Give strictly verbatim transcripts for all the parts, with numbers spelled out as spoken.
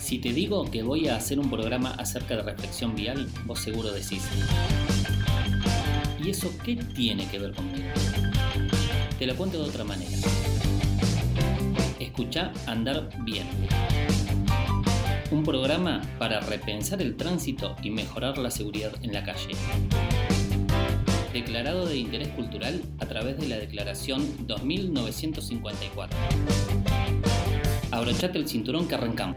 Si te digo que voy a hacer un programa acerca de reflexión vial, vos seguro decís: ¿y eso qué tiene que ver conmigo? Te lo cuento de otra manera. Escuchá Andar Bien. Un programa para repensar el tránsito y mejorar la seguridad en la calle. Declarado de interés cultural a través de la Declaración dos mil novecientos cincuenta y cuatro. Abrochate el cinturón que arrancamos.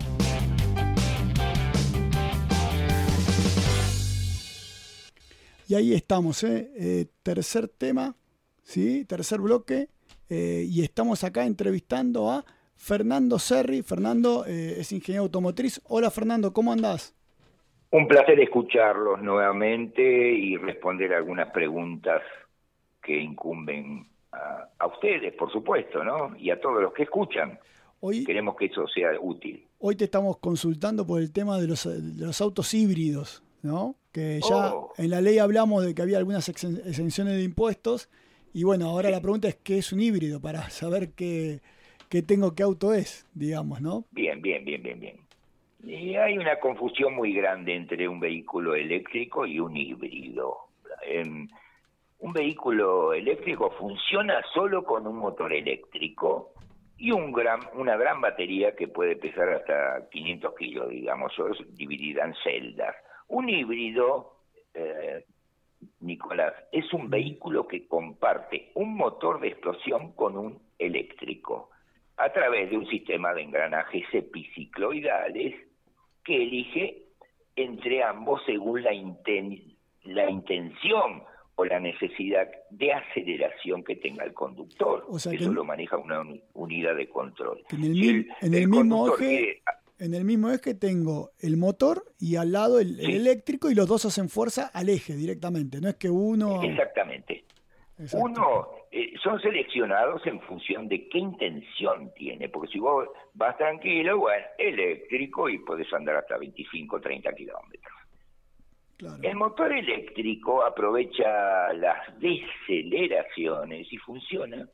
Y ahí estamos, ¿eh? Eh, tercer tema, ¿sí? Tercer bloque. Eh, y estamos acá entrevistando a Fernando Cerri. Fernando eh, es ingeniero automotriz. Hola Fernando, ¿cómo andás? Un placer escucharlos nuevamente y responder algunas preguntas que incumben a, a ustedes, por supuesto, ¿no? Y a todos los que escuchan. Hoy, Queremos que eso sea útil. Hoy te estamos consultando por el tema de los, de los autos híbridos, ¿no? Que ya oh. en la ley hablamos de que había algunas exenciones de impuestos. Y bueno, ahora sí. La pregunta es ¿qué es un híbrido? Para saber qué, qué tengo, qué auto es, digamos, ¿no? Bien, bien, bien, bien, bien. Y hay una confusión muy grande entre un vehículo eléctrico y un híbrido. Eh, un vehículo eléctrico funciona solo con un motor eléctrico y un gran, una gran batería que puede pesar hasta quinientos kilos, digamos, dividida en celdas. Un híbrido, eh, Nicolás, es un vehículo que comparte un motor de explosión con un eléctrico a través de un sistema de engranajes epicicloidales que elige entre ambos según la, inten- la intención o la necesidad de aceleración que tenga el conductor. O sea, que eso lo maneja una un- unidad de control. En el, si el, en el, el mismo eje, quiere... en el mismo eje tengo el motor y al lado el, sí. el eléctrico, y los dos hacen fuerza al eje directamente. No es que uno... Exactamente. Exacto. Uno eh, son seleccionados en función de qué intención tiene, porque si vos vas tranquilo, bueno, eléctrico y podés andar hasta veinticinco, treinta kilómetros. Claro. El motor eléctrico aprovecha las deceleraciones y funciona,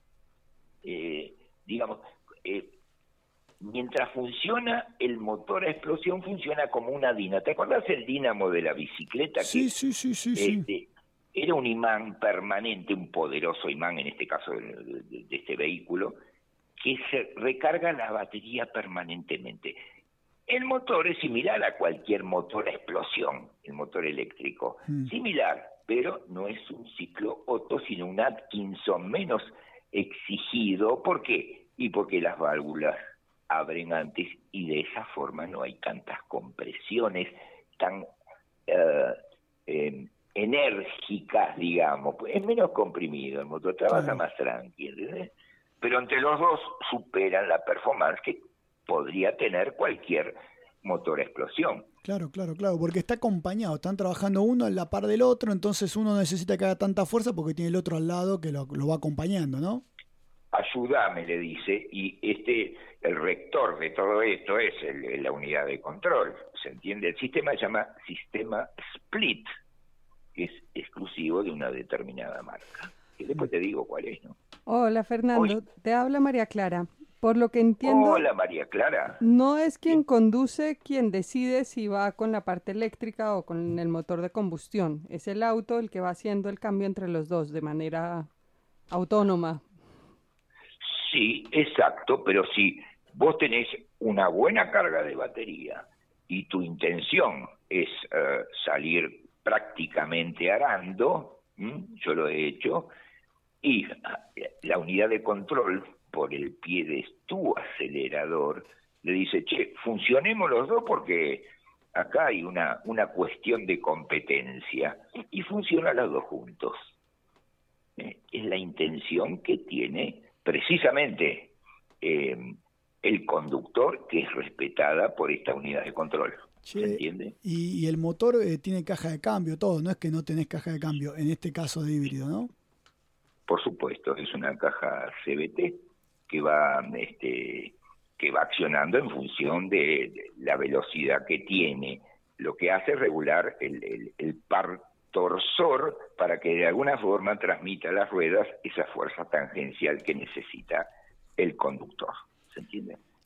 eh, digamos, eh, mientras funciona el motor a explosión funciona como una dínamo. ¿Te acuerdas el dínamo de la bicicleta? Sí, que, sí, sí, sí, eh, sí. De, Era un imán permanente, un poderoso imán, en este caso de, de, de este vehículo, que se recarga la batería permanentemente. El motor es similar a cualquier motor a explosión, el motor eléctrico. Mm. Similar, pero no es un ciclo Otto, sino un Atkinson menos exigido. ¿Por qué? Y porque las válvulas abren antes y de esa forma no hay tantas compresiones tan... Uh, eh, enérgicas, digamos, es menos comprimido, el motor trabaja sí. más tranquilo, ¿eh? Pero entre los dos superan la performance que podría tener cualquier motor a explosión. Claro, claro, claro, porque está acompañado, están trabajando uno a la par del otro, entonces uno necesita que haga tanta fuerza porque tiene el otro al lado que lo, lo va acompañando, ¿no? Ayúdame, le dice, y este, el rector de todo esto es el, la unidad de control, ¿se entiende? El sistema se llama sistema split, que es exclusivo de una determinada marca. Y después te digo cuál es, ¿no? Hola, Fernando. Hoy... Te habla María Clara. Por lo que entiendo... Hola, María Clara. No es quien ¿Sí? conduce quien decide si va con la parte eléctrica o con el motor de combustión. Es el auto el que va haciendo el cambio entre los dos de manera autónoma. Sí, exacto, pero si vos tenés una buena carga de batería y tu intención es uh, salir prácticamente arando, ¿m? Yo lo he hecho, y la unidad de control, por el pie de tu acelerador, le dice, che, funcionemos los dos porque acá hay una, una cuestión de competencia, y funcionan los dos juntos. ¿Eh? Es la intención que tiene precisamente eh, el conductor, que es respetada por esta unidad de control. Che, ¿Se entiende? Y, y el motor eh, tiene caja de cambio, todo, no es que no tenés caja de cambio, en este caso de híbrido, ¿no? Por supuesto, es una caja C V T que va, este, que va accionando en función de, de la velocidad que tiene. Lo que hace es regular el, el, el par torsor para que de alguna forma transmita a las ruedas esa fuerza tangencial que necesita el conductor. ¿Se entiende?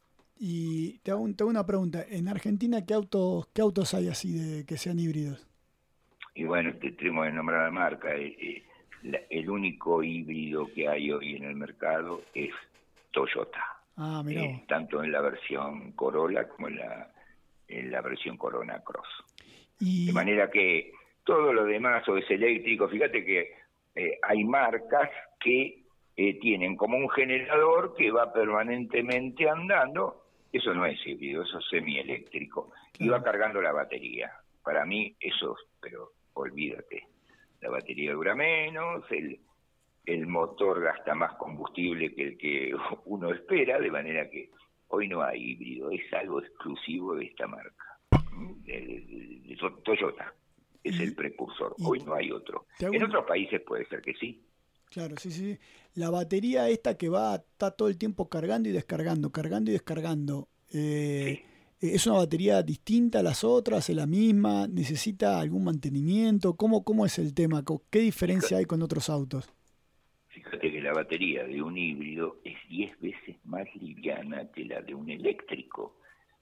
Y te hago, un, te hago una pregunta. En Argentina, ¿qué autos, qué autos hay así de que sean híbridos? Y bueno, te tenemos que nombrar la marca. Eh, eh, la, el único híbrido que hay hoy en el mercado es Toyota. Ah, mirá eh, vos. tanto en la versión Corolla como en la, en la versión Corona Cross. Y... De manera que todo lo demás o es eléctrico. Fíjate que eh, hay marcas que eh, tienen como un generador que va permanentemente andando. Eso no es híbrido, eso es semieléctrico. Claro. Y va cargando la batería. Para mí eso, pero olvídate. La batería dura menos, el, el motor gasta más combustible que el que uno espera, de manera que hoy no hay híbrido, es algo exclusivo de esta marca, de, de, de Toyota, es y, el precursor, hoy no hay otro. En un... otros países puede ser que sí. Claro, sí, sí. La batería esta que va, está todo el tiempo cargando y descargando, cargando y descargando, eh, sí. ¿Es una batería distinta a las otras? ¿Es la misma? ¿Necesita algún mantenimiento? ¿Cómo, cómo es el tema? ¿Qué diferencia fíjate, hay con otros autos? Fíjate que la batería de un híbrido es diez veces más liviana que la de un eléctrico.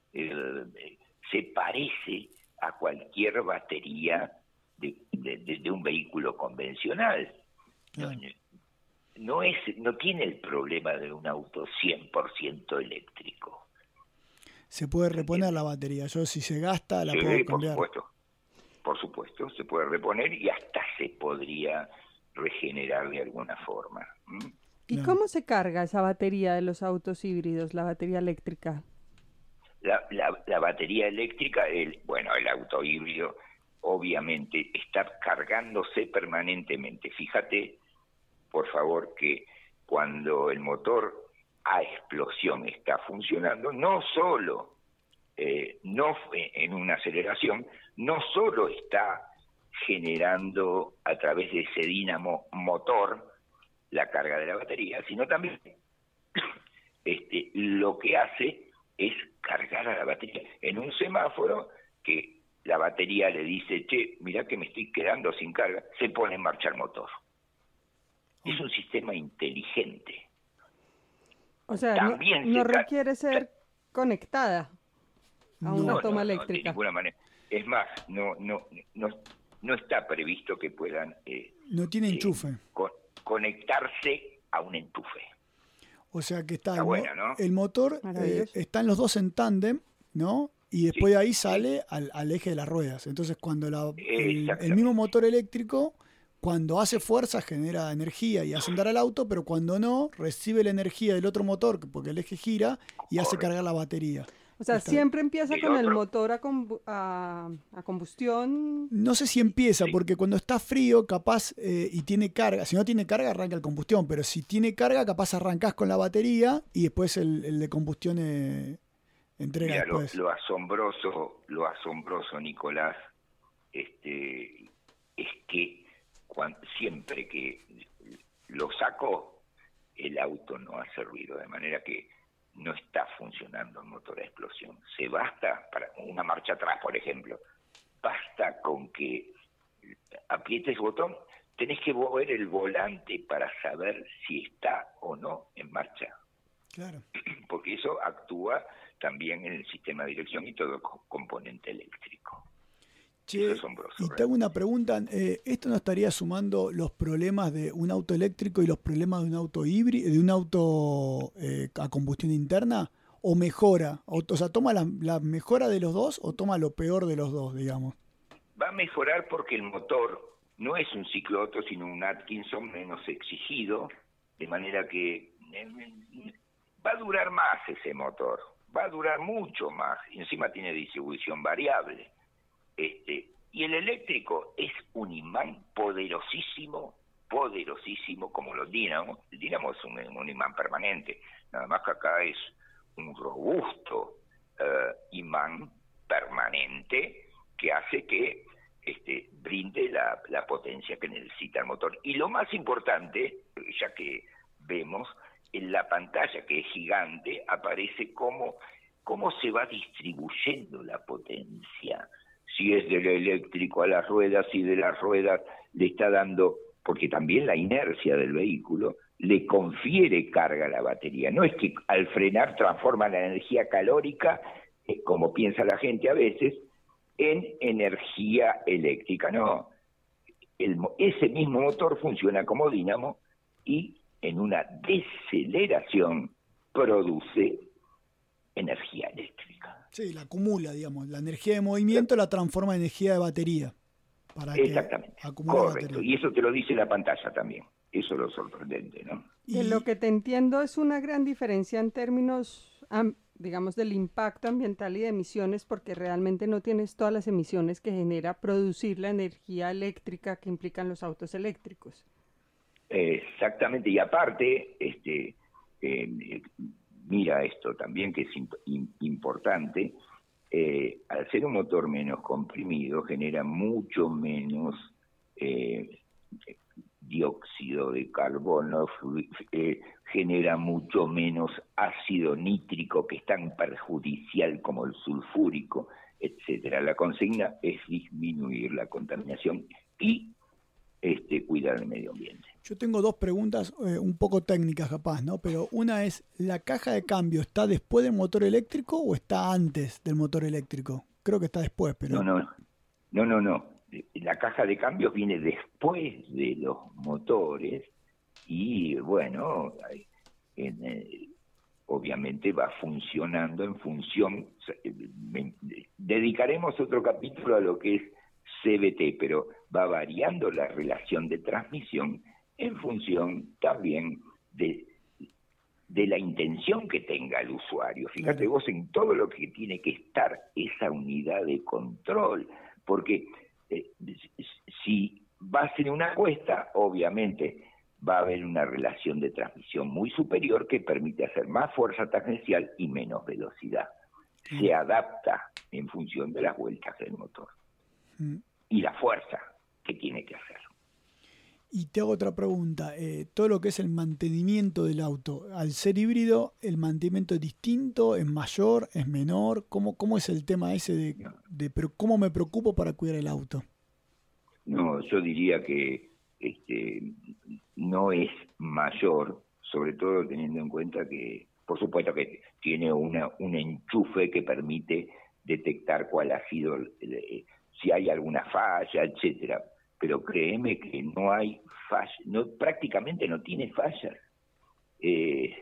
Eh, se parece a cualquier batería de, de, de, de un vehículo convencional. Claro. No, no, es, no tiene el problema de un auto cien por ciento eléctrico. Se puede reponer la batería. Yo si se gasta la sí, puedo cambiar. Por supuesto, por supuesto, se puede reponer y hasta se podría regenerar de alguna forma. ¿Mm? ¿Y claro. cómo se carga esa batería de los autos híbridos, la batería eléctrica? La, la, la batería eléctrica, el, bueno, el auto híbrido obviamente está cargándose permanentemente. Fíjate, por favor, que cuando el motor a explosión está funcionando, no solo eh, no en una aceleración, no solo está generando a través de ese dínamo motor la carga de la batería, sino también este, lo que hace es cargar a la batería en un semáforo que la batería le dice, che, mirá que me estoy quedando sin carga, se pone en marcha el motor. Es un sistema inteligente. O sea, También no, no requiere ser conectada a una no, toma no, eléctrica. No, de ninguna manera. Es más, no no no no está previsto que puedan... Eh, no tiene enchufe. Eh, con, conectarse a un enchufe. O sea que está, está el, buena, ¿no? el motor, eh, están los dos en tándem, ¿no? Y después sí, de ahí sale sí. al, al eje de las ruedas. Entonces cuando la, el, el mismo motor eléctrico... Cuando hace fuerza genera energía y hace andar al auto, pero cuando no, recibe la energía del otro motor, porque el eje gira y hace Correcto. cargar la batería. O sea, Está... siempre empieza el con otro... el motor a, combu a, a combustión. No sé si empieza, sí. porque cuando está frío, capaz, eh, y tiene carga, si no tiene carga, arranca el combustión, pero si tiene carga, capaz arrancás con la batería y después el, el de combustión eh, entrega Mira, después. Lo, lo asombroso, lo asombroso, Nicolás, este, es que Cuando, siempre que lo saco, el auto no hace ruido, de manera que no está funcionando el motor a explosión. Se basta, para una marcha atrás, por ejemplo, basta con que aprietes el botón, tenés que mover el volante para saber si está o no en marcha. Claro. Porque eso actúa también en el sistema de dirección y todo componente eléctrico. Che, y te hago una pregunta, eh, ¿esto no estaría sumando los problemas de un auto eléctrico y los problemas de un auto híbrido, de un auto eh, a combustión interna? ¿O mejora? O, o sea, ¿toma la, la mejora de los dos o toma lo peor de los dos, digamos? Va a mejorar porque el motor no es un ciclo Otto, sino un Atkinson menos exigido, de manera que eh, va a durar más ese motor, va a durar mucho más, y encima tiene distribución variable. Este, y el eléctrico es un imán poderosísimo, poderosísimo como los dínamos. El dínamo es un, un imán permanente, nada más que acá es un robusto uh, imán permanente que hace que este, brinde la, la potencia que necesita el motor. Y lo más importante, ya que vemos, en la pantalla que es gigante, aparece cómo, cómo se va distribuyendo la potencia. Si es del eléctrico a las ruedas, si de las ruedas le está dando, porque también la inercia del vehículo le confiere carga a la batería. No es que al frenar transforma la energía calórica, eh, como piensa la gente a veces, en energía eléctrica. No, el, ese mismo motor funciona como dínamo y en una deceleración produce energía eléctrica. Sí, la acumula, digamos. La energía de movimiento la transforma en energía de batería. Para Exactamente, que acumule correcto. batería. Y eso te lo dice la pantalla también. Eso es lo sorprendente, ¿no? De lo que te entiendo es una gran diferencia en términos, digamos, del impacto ambiental y de emisiones, porque realmente no tienes todas las emisiones que genera producir la energía eléctrica que implican los autos eléctricos. Exactamente, y aparte, este, eh, mira esto también que es imp importante, eh, al ser un motor menos comprimido genera mucho menos eh, dióxido de carbono, eh, genera mucho menos ácido nítrico, que es tan perjudicial como el sulfúrico, etcétera. La consigna es disminuir la contaminación y este, cuidar el medio ambiente. Yo tengo dos preguntas eh, un poco técnicas capaz, ¿no? Pero una es, ¿la caja de cambio está después del motor eléctrico o está antes del motor eléctrico? Creo que está después, pero... No, no, no, no, no. La caja de cambios viene después de los motores y, bueno, en, eh, obviamente va funcionando en función... Me, dedicaremos otro capítulo a lo que es C V T, pero va variando la relación de transmisión en función también de, de la intención que tenga el usuario. Fíjate vos en todo lo que tiene que estar esa unidad de control, porque eh, si vas en una cuesta, obviamente va a haber una relación de transmisión muy superior que permite hacer más fuerza tangencial y menos velocidad. Se adapta en función de las vueltas del motor y la fuerza que tiene que hacer. Y te hago otra pregunta. Eh, todo lo que es el mantenimiento del auto, al ser híbrido, ¿el mantenimiento es distinto, es mayor, es menor? ¿Cómo, cómo es el tema ese de, de pero cómo me preocupo para cuidar el auto? No, yo diría que este, no es mayor, sobre todo teniendo en cuenta que, por supuesto que tiene una, un enchufe que permite detectar cuál ha sido, eh, si hay alguna falla, etcétera. Pero créeme que no hay falla, no, prácticamente no tiene fallas. Eh,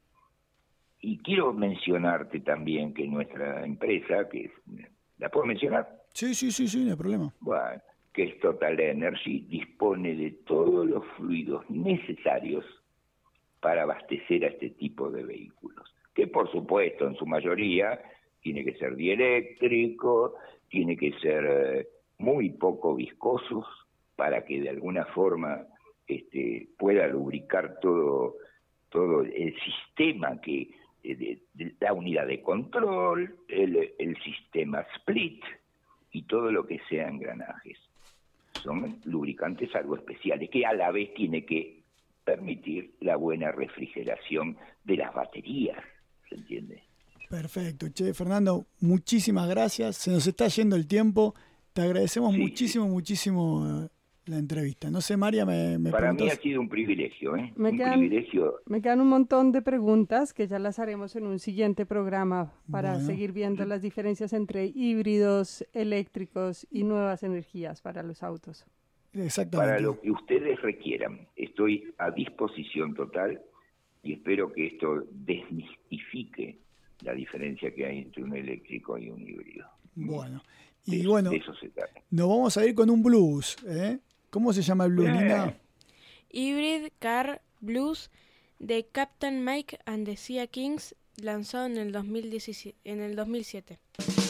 y quiero mencionarte también que nuestra empresa, que es, ¿la puedo mencionar? Sí, sí, sí, sí, no hay problema. Bueno, que es Total Energy, dispone de todos los fluidos necesarios para abastecer a este tipo de vehículos, que por supuesto en su mayoría tiene que ser dieléctrico, tiene que ser eh, muy poco viscosos, para que de alguna forma este, pueda lubricar todo, todo el sistema, que de, de la unidad de control, el, el sistema split y todo lo que sea engranajes. Son lubricantes algo especiales, que a la vez tiene que permitir la buena refrigeración de las baterías, ¿se entiende? Perfecto, che, Fernando, muchísimas gracias. Se nos está yendo el tiempo. Te agradecemos sí, muchísimo, sí. muchísimo la entrevista. No sé, María, me, me Para preguntás... mí ha sido un privilegio, ¿eh? Me, un quedan, privilegio. me quedan un montón de preguntas que ya las haremos en un siguiente programa para bueno. seguir viendo las diferencias entre híbridos, eléctricos y nuevas energías para los autos. Exactamente. Para lo que ustedes requieran, estoy a disposición total y espero que esto desmistifique la diferencia que hay entre un eléctrico y un híbrido. Bueno, y de, bueno, de eso se trata. Nos vamos a ir con un blues, ¿eh? ¿Cómo se llama el blues, eh. Nina? Hybrid Car Blues de Captain Mike and the Sea Kings, lanzado en el dos mil diecisiete, en el dos mil siete.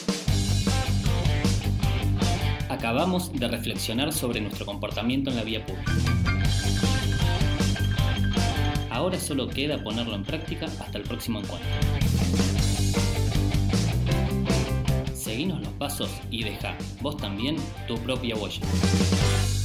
Acabamos de reflexionar sobre nuestro comportamiento en la vía pública. Ahora solo queda ponerlo en práctica hasta el próximo encuentro. Seguinos los pasos y deja vos también tu propia huella.